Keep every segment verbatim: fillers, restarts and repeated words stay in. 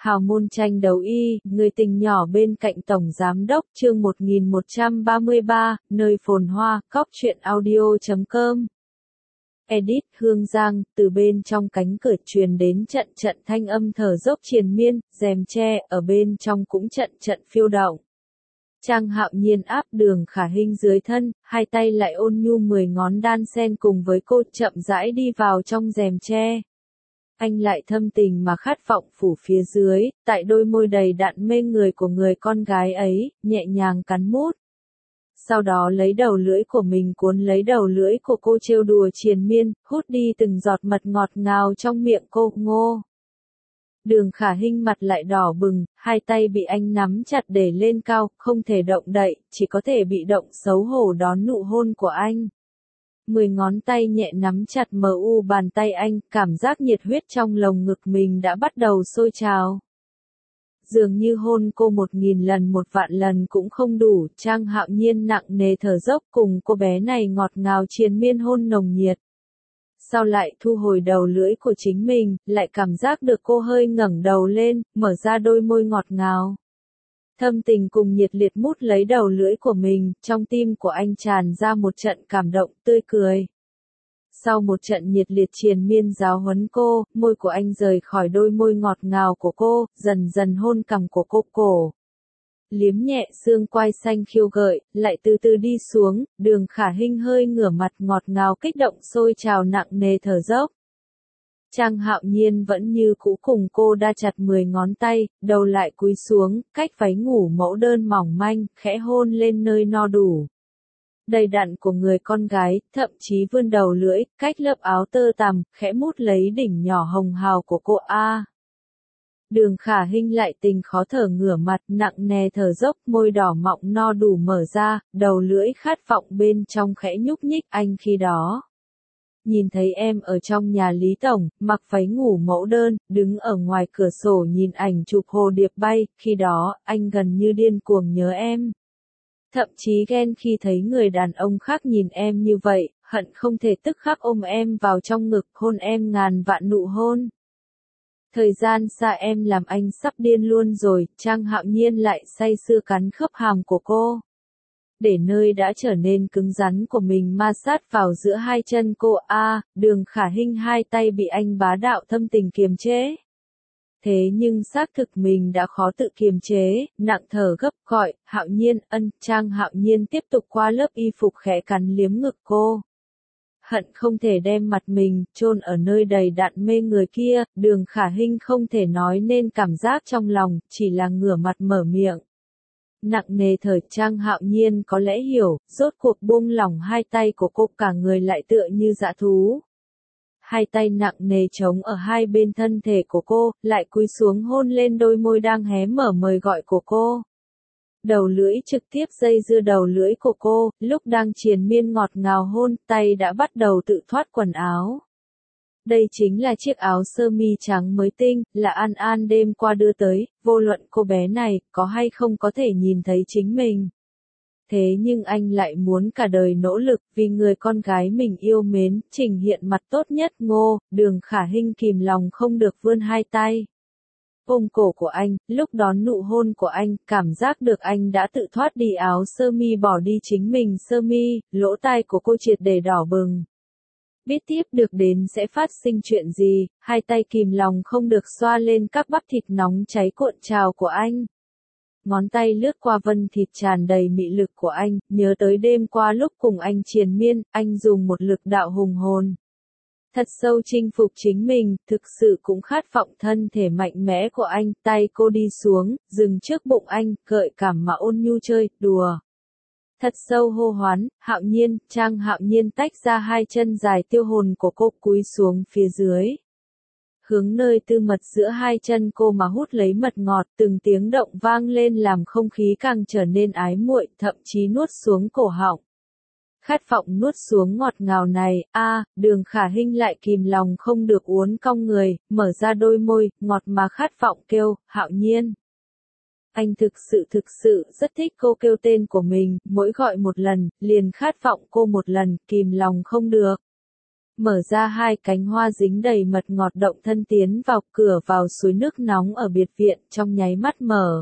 Hào môn tranh đấu y, người tình nhỏ bên cạnh Tổng Giám đốc chương một nghìn một trăm ba mươi ba, nơi phồn hoa, cóc truyện audio chấm com. Edit Hương Giang, từ bên trong cánh cửa truyền đến trận trận thanh âm thở dốc triền miên, rèm tre, ở bên trong cũng trận trận phiêu động. Trang Hạo Nhiên áp Đường Khả Hinh dưới thân, hai tay lại ôn nhu mười ngón đan sen cùng với cô chậm rãi đi vào trong rèm tre. Anh lại thâm tình mà khát vọng phủ phía dưới, tại đôi môi đầy đặn mê người của người con gái ấy, nhẹ nhàng cắn mút. Sau đó lấy đầu lưỡi của mình cuốn lấy đầu lưỡi của cô trêu đùa triền miên, hút đi từng giọt mật ngọt ngào trong miệng cô, ngô. Đường Khả Hinh mặt lại đỏ bừng, hai tay bị anh nắm chặt để lên cao, không thể động đậy, chỉ có thể bị động xấu hổ đón nụ hôn của anh. Mười ngón tay nhẹ nắm chặt mờ u bàn tay anh, cảm giác nhiệt huyết trong lồng ngực mình đã bắt đầu sôi trào. Dường như hôn cô một nghìn lần một vạn lần cũng không đủ, Trang Hạo Nhiên nặng nề thở dốc cùng cô bé này ngọt ngào triền miên hôn nồng nhiệt. Sau lại thu hồi đầu lưỡi của chính mình, lại cảm giác được cô hơi ngẩng đầu lên, mở ra đôi môi ngọt ngào. Thâm tình cùng nhiệt liệt mút lấy đầu lưỡi của mình, trong tim của anh tràn ra một trận cảm động tươi cười. Sau một trận nhiệt liệt triền miên giáo huấn cô, môi của anh rời khỏi đôi môi ngọt ngào của cô, dần dần hôn cằm của cô cổ. Liếm nhẹ xương quai xanh khiêu gợi, lại từ từ đi xuống, Đường Khả Hinh hơi ngửa mặt ngọt ngào kích động sôi trào nặng nề thở dốc. Trang Hạo Nhiên vẫn như cũ cùng cô đa chặt mười ngón tay, đầu lại cúi xuống, cách váy ngủ mẫu đơn mỏng manh, khẽ hôn lên nơi no đủ. Đầy đặn của người con gái, thậm chí vươn đầu lưỡi, cách lớp áo tơ tằm, khẽ mút lấy đỉnh nhỏ hồng hào của cô a. Đường Khả Hinh lại tình khó thở ngửa mặt, nặng nề thở dốc, môi đỏ mọng no đủ mở ra, đầu lưỡi khát vọng bên trong khẽ nhúc nhích anh khi đó. Nhìn thấy em ở trong nhà Lý Tổng, mặc váy ngủ mẫu đơn, đứng ở ngoài cửa sổ nhìn ảnh chụp hồ điệp bay, khi đó, anh gần như điên cuồng nhớ em. Thậm chí ghen khi thấy người đàn ông khác nhìn em như vậy, hận không thể tức khắc ôm em vào trong ngực hôn em ngàn vạn nụ hôn. Thời gian xa em làm anh sắp điên luôn rồi, Trang Hạo Nhiên lại say sưa cắn khớp hàm của cô. Để nơi đã trở nên cứng rắn của mình ma sát vào giữa hai chân cô a, Đường Khả Hinh hai tay bị anh bá đạo thâm tình kiềm chế. Thế nhưng xác thực mình đã khó tự kiềm chế, nặng thở gấp gọi, Hạo Nhiên, ân, Trang Hạo Nhiên tiếp tục qua lớp y phục khẽ cắn liếm ngực cô. Hận không thể đem mặt mình, chôn ở nơi đầy đặn mê người kia, Đường Khả Hinh không thể nói nên cảm giác trong lòng, chỉ là ngửa mặt mở miệng. Nặng nề thở Trang Hạo Nhiên có lẽ hiểu, rốt cuộc buông lỏng hai tay của cô cả người lại tựa như dã thú. Hai tay nặng nề trống ở hai bên thân thể của cô, lại cúi xuống hôn lên đôi môi đang hé mở mời gọi của cô. Đầu lưỡi trực tiếp dây dưa đầu lưỡi của cô, lúc đang triền miên ngọt ngào hôn, tay đã bắt đầu tự thoát quần áo. Đây chính là chiếc áo sơ mi trắng mới tinh, là An An đêm qua đưa tới, vô luận cô bé này, có hay không có thể nhìn thấy chính mình. Thế nhưng anh lại muốn cả đời nỗ lực, vì người con gái mình yêu mến, trình hiện mặt tốt nhất ngô, Đường Khả Hinh kìm lòng không được vươn hai tay. Ôm cổ của anh, lúc đón nụ hôn của anh, cảm giác được anh đã tự thoát đi áo sơ mi bỏ đi chính mình sơ mi, lỗ tai của cô triệt để đỏ bừng. Biết tiếp được đến sẽ phát sinh chuyện gì, hai tay kìm lòng không được xoa lên các bắp thịt nóng cháy cuộn trào của anh. Ngón tay lướt qua vân thịt tràn đầy mị lực của anh, nhớ tới đêm qua lúc cùng anh triền miên, anh dùng một lực đạo hùng hồn. Thật sâu chinh phục chính mình, thực sự cũng khát vọng thân thể mạnh mẽ của anh, tay cô đi xuống, dừng trước bụng anh, gợi cảm mà ôn nhu chơi, đùa. Thật sâu hô hoán, Hạo Nhiên, Trang Hạo Nhiên tách ra hai chân dài tiêu hồn của cô cúi xuống phía dưới. Hướng nơi tư mật giữa hai chân cô mà hút lấy mật ngọt, từng tiếng động vang lên làm không khí càng trở nên ái muội, thậm chí nuốt xuống cổ họng. Khát vọng nuốt xuống ngọt ngào này, a, Đường Khả Hinh lại kìm lòng không được uốn cong người, mở ra đôi môi, ngọt mà khát vọng kêu, Hạo Nhiên. Anh thực sự thực sự rất thích cô kêu tên của mình, mỗi gọi một lần, liền khát vọng cô một lần, kìm lòng không được. Mở ra hai cánh hoa dính đầy mật ngọt động thân tiến vào cửa vào suối nước nóng ở biệt viện trong nháy mắt mở.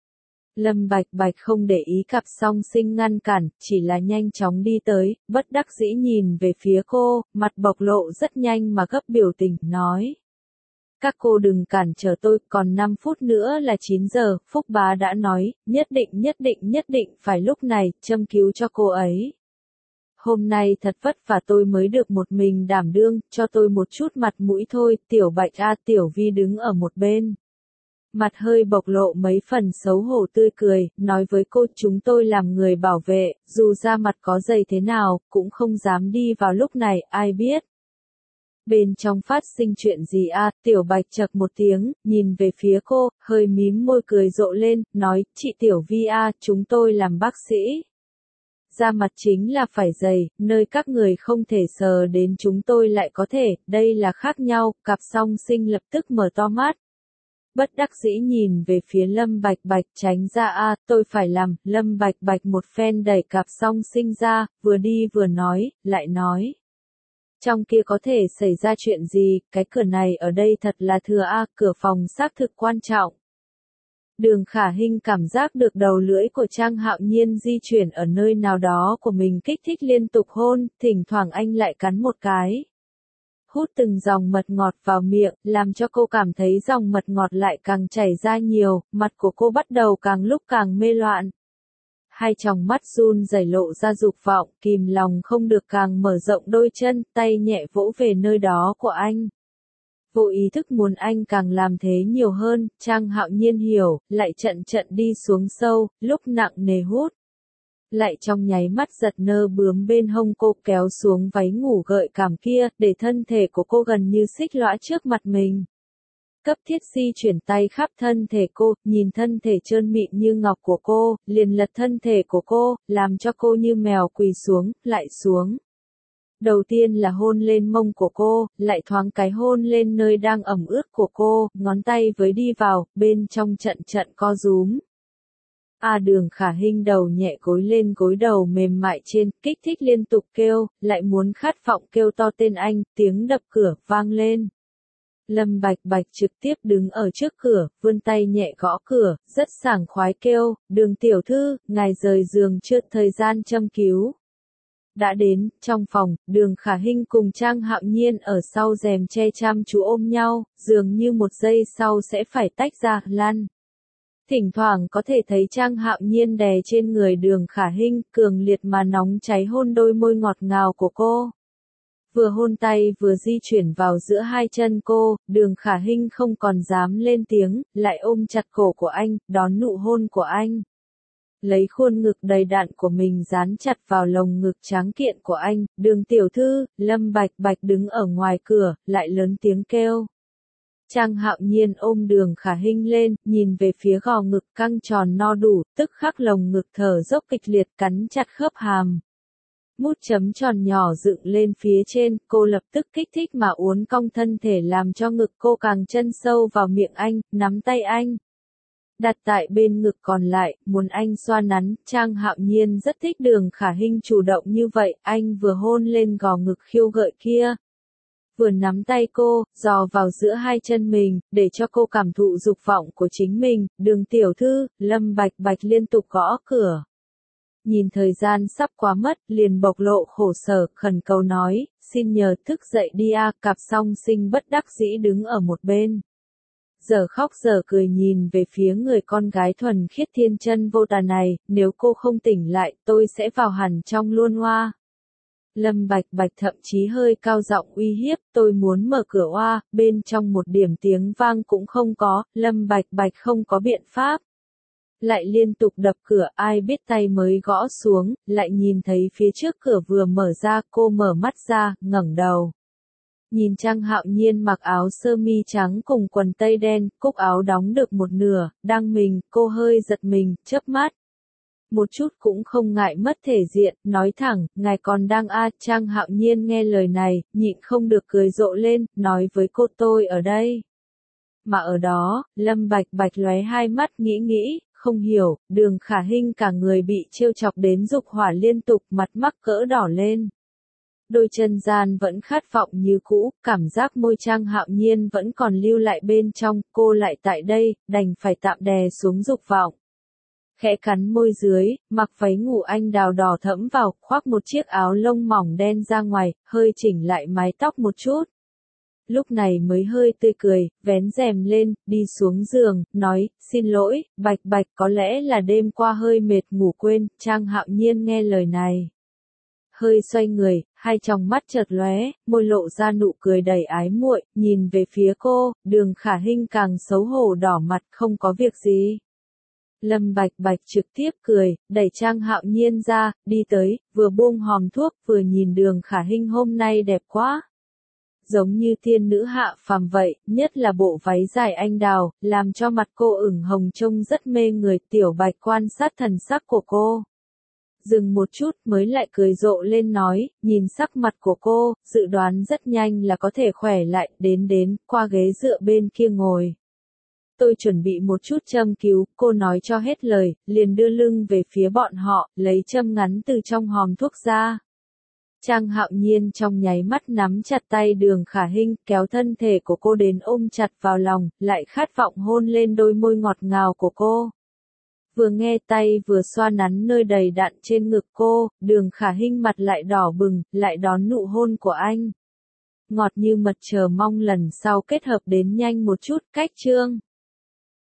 Lâm Bạch Bạch không để ý cặp song sinh ngăn cản, chỉ là nhanh chóng đi tới, bất đắc dĩ nhìn về phía cô, mặt bộc lộ rất nhanh mà gấp biểu tình, nói. Các cô đừng cản trở tôi, còn năm phút nữa là chín giờ, Phúc Bá đã nói, nhất định nhất định nhất định phải lúc này, châm cứu cho cô ấy. Hôm nay thật vất vả tôi mới được một mình đảm đương, cho tôi một chút mặt mũi thôi, Tiểu Bạch a. Tiểu Vi đứng ở một bên. Mặt hơi bộc lộ mấy phần xấu hổ tươi cười, nói với cô chúng tôi làm người bảo vệ, dù da mặt có dày thế nào, cũng không dám đi vào lúc này, ai biết. Bên trong phát sinh chuyện gì a? Tiểu Bạch chậc một tiếng, nhìn về phía cô, hơi mím môi cười rộ lên, nói, chị Tiểu Vi a, chúng tôi làm bác sĩ. Da mặt chính là phải dày, nơi các người không thể sờ đến chúng tôi lại có thể, đây là khác nhau, cặp song sinh lập tức mở to mắt. Bất đắc dĩ nhìn về phía Lâm Bạch Bạch, tránh ra a, tôi phải làm, Lâm Bạch Bạch một phen đẩy cặp song sinh ra, vừa đi vừa nói, lại nói. Trong kia có thể xảy ra chuyện gì, cái cửa này ở đây thật là thừa a, cửa phòng xác thực quan trọng. Đường Khả Hinh cảm giác được đầu lưỡi của Trang Hạo Nhiên di chuyển ở nơi nào đó của mình kích thích liên tục hôn, thỉnh thoảng anh lại cắn một cái. Hút từng dòng mật ngọt vào miệng, làm cho cô cảm thấy dòng mật ngọt lại càng chảy ra nhiều, mặt của cô bắt đầu càng lúc càng mê loạn. Hai tròng mắt run rẩy lộ ra dục vọng, kìm lòng không được càng mở rộng đôi chân, tay nhẹ vỗ về nơi đó của anh. Vô ý thức muốn anh càng làm thế nhiều hơn, Trang Hạo Nhiên hiểu, lại trận trận đi xuống sâu, lúc nặng nề hút. Lại trong nháy mắt giật nơ bướm bên hông cô kéo xuống váy ngủ gợi cảm kia, để thân thể của cô gần như xích lõa trước mặt mình. Cấp thiết di chuyển tay khắp thân thể cô, nhìn thân thể trơn mịn như ngọc của cô, liền lật thân thể của cô, làm cho cô như mèo quỳ xuống, lại xuống. Đầu tiên là hôn lên mông của cô, lại thoáng cái hôn lên nơi đang ẩm ướt của cô, ngón tay với đi vào, bên trong trận trận co rúm. A Đường Khả Hinh đầu nhẹ gối lên gối đầu mềm mại trên, kích thích liên tục kêu, lại muốn khát vọng kêu to tên anh, tiếng đập cửa, vang lên. Lâm Bạch Bạch trực tiếp đứng ở trước cửa, vươn tay nhẹ gõ cửa, rất sảng khoái kêu, Đường tiểu thư, ngài rời giường chưa, thời gian châm cứu. Đã đến, trong phòng, Đường Khả Hinh cùng Trang Hạo Nhiên ở sau rèm che chăm chú ôm nhau, dường như một giây sau sẽ phải tách ra, lăn. Thỉnh thoảng có thể thấy Trang Hạo Nhiên đè trên người Đường Khả Hinh, cường liệt mà nóng cháy hôn đôi môi ngọt ngào của cô. Vừa hôn tay vừa di chuyển vào giữa hai chân cô, Đường Khả Hinh không còn dám lên tiếng, lại ôm chặt cổ của anh, đón nụ hôn của anh. Lấy khuôn ngực đầy đặn của mình dán chặt vào lồng ngực tráng kiện của anh, Đường tiểu thư, Lâm Bạch Bạch đứng ở ngoài cửa, lại lớn tiếng kêu. Trang Hạo Nhiên ôm Đường Khả Hinh lên, nhìn về phía gò ngực căng tròn no đủ, tức khắc lồng ngực thở dốc kịch liệt cắn chặt khớp hàm. Mút chấm tròn nhỏ dựng lên phía trên, cô lập tức kích thích mà uốn cong thân thể làm cho ngực cô càng chân sâu vào miệng anh, nắm tay anh. Đặt tại bên ngực còn lại, muốn anh xoa nắn, Trang Hạo Nhiên rất thích Đường Khả Hinh chủ động như vậy, anh vừa hôn lên gò ngực khiêu gợi kia. Vừa nắm tay cô, dò vào giữa hai chân mình, để cho cô cảm thụ dục vọng của chính mình, Đường tiểu thư, Lâm Bạch Bạch liên tục gõ cửa. Nhìn thời gian sắp quá mất, liền bộc lộ khổ sở, khẩn cầu nói, xin nhờ thức dậy đi a, cặp song sinh bất đắc dĩ đứng ở một bên. Giờ khóc giờ cười nhìn về phía người con gái thuần khiết thiên chân vô tà này, nếu cô không tỉnh lại, tôi sẽ vào hẳn trong luôn hoa. Lâm Bạch Bạch thậm chí hơi cao giọng uy hiếp, tôi muốn mở cửa oa, bên trong một điểm tiếng vang cũng không có, Lâm Bạch Bạch không có biện pháp. Lại liên tục đập cửa, ai biết tay mới gõ xuống, lại nhìn thấy phía trước cửa vừa mở ra, cô mở mắt ra, ngẩng đầu. Nhìn Trang Hạo Nhiên mặc áo sơ mi trắng cùng quần tây đen, cúc áo đóng được một nửa, đang mình, cô hơi giật mình, chớp mắt. Một chút cũng không ngại mất thể diện, nói thẳng, ngài còn đang a, Trang Hạo Nhiên nghe lời này, nhịn không được cười rộ lên, nói với cô tôi ở đây. Mà ở đó, Lâm Bạch Bạch lóe hai mắt nghĩ nghĩ, không hiểu, Đường Khả Hinh cả người bị trêu chọc đến dục hỏa liên tục, mặt mắc cỡ đỏ lên. Đôi chân gian vẫn khát vọng như cũ, cảm giác môi Trang Hạo Nhiên vẫn còn lưu lại bên trong, cô lại tại đây, đành phải tạm đè xuống dục vọng. Khẽ cắn môi dưới, mặc váy ngủ anh đào đỏ thẫm vào, khoác một chiếc áo lông mỏng đen ra ngoài, hơi chỉnh lại mái tóc một chút. Lúc này mới hơi tươi cười, vén rèm lên, đi xuống giường, nói, xin lỗi, Bạch Bạch, có lẽ là đêm qua hơi mệt ngủ quên. Trang Hạo Nhiên nghe lời này, hơi xoay người, hai tròng mắt chợt lóe, môi lộ ra nụ cười đầy ái muội, nhìn về phía cô. Đường Khả Hinh càng xấu hổ đỏ mặt, không có việc gì. Lâm Bạch Bạch trực tiếp cười, đẩy Trang Hạo Nhiên ra, đi tới, vừa buông hòm thuốc, vừa nhìn Đường Khả Hinh hôm nay đẹp quá. Giống như tiên nữ hạ phàm vậy, nhất là bộ váy dài anh đào, làm cho mặt cô ửng hồng trông rất mê người. Tiểu Bạch quan sát thần sắc của cô, dừng một chút mới lại cười rộ lên nói, nhìn sắc mặt của cô, dự đoán rất nhanh là có thể khỏe lại. Đến đến, qua ghế dựa bên kia ngồi. Tôi chuẩn bị một chút châm cứu, cô nói cho hết lời, liền đưa lưng về phía bọn họ, lấy châm ngắn từ trong hòm thuốc ra. Trang Hạo Nhiên trong nháy mắt nắm chặt tay Đường Khả Hinh, kéo thân thể của cô đến ôm chặt vào lòng, lại khát vọng hôn lên đôi môi ngọt ngào của cô. Vừa nghe tay vừa xoa nắn nơi đầy đặn trên ngực cô, Đường Khả Hinh mặt lại đỏ bừng, lại đón nụ hôn của anh. Ngọt như mật, chờ mong lần sau kết hợp đến nhanh một chút. Cách chương